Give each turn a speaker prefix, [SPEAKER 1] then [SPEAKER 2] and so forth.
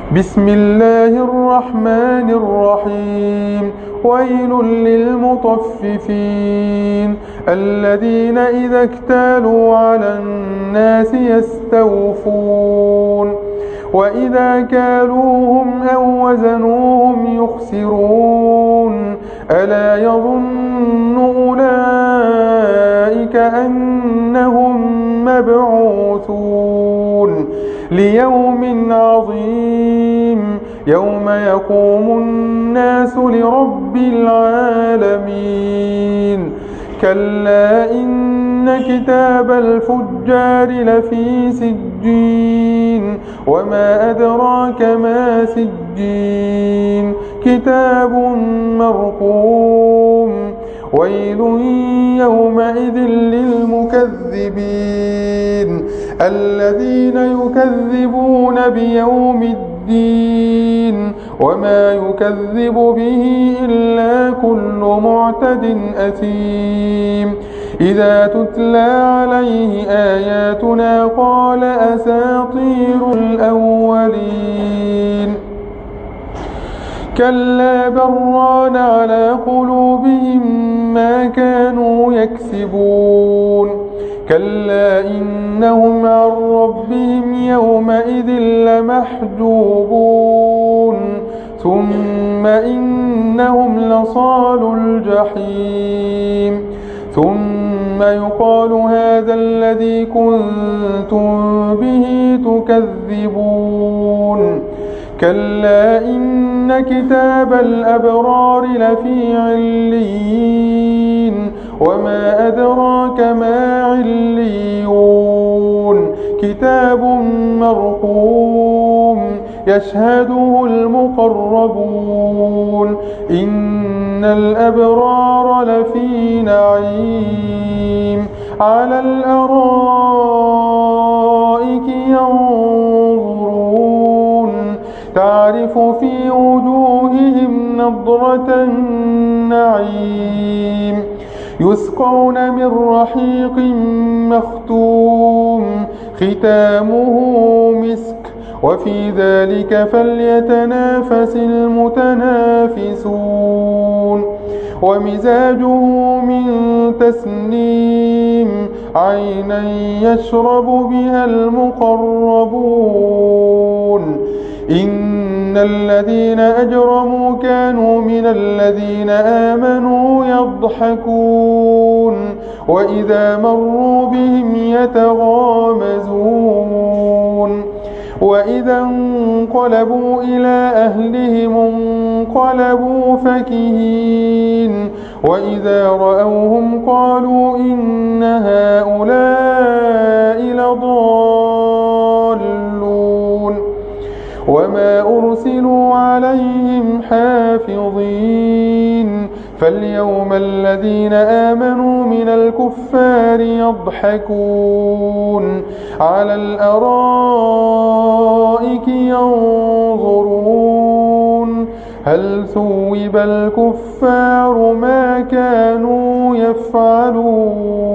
[SPEAKER 1] بسم الله الرحمن الرحيم. ويل للمطففين الذين إذا اكتالوا على الناس يستوفون وإذا كالوهم أو وزنوهم يخسرون ألا يظن أولئك أنهم مبعوثون ليوم عظيم يوم يقوم الناس لرب العالمين. كلا إن كتاب الفجار لفي سجين وما أدراك ما سجين كتاب مرقوم. ويل يومئذ للمكذبين الذين يكذبون بيوم الدين وما يكذب به إلا كل معتد أثيم. إذا تتلى عليه آياتنا قال أساطير الأولين. كلا بران على قلوبهم ما كانوا يكسبون. كلا إنهم عن ربهم يومئذ لمحجوبون ثم إنهم لصالوا الجحيم. ثم يقال هذا الذي كنتم به تكذبون. كلا إن كتاب الأبرار لفي عليين وما أدراك ما عليون كتاب مرقوم يشهده المقربون. إن الأبرار لفي نعيم على الأرائك ينظرون تعرف في وجوههم نضرة النعيم يسقون من رحيق مختوم ختامه مسك وفي ذلك فليتنافس المتنافسون. ومزاجه من تسنيم عينا يشرب بها المقربون. إن الذين أجرموا كانوا من الذين آمنوا يضحكون وإذا مروا بهم يتغامزون. وإذا انقلبوا إلى أهلهم انقلبوا فكهين وإذا رأوهم قالوا إن هؤلاء لضالون. وما أرسلوا عليهم حافظين. فاليوم الذين آمنوا من الكفار يضحكون على الأرائك ينظرون هل ثوب الكفار ما كانوا يفعلون.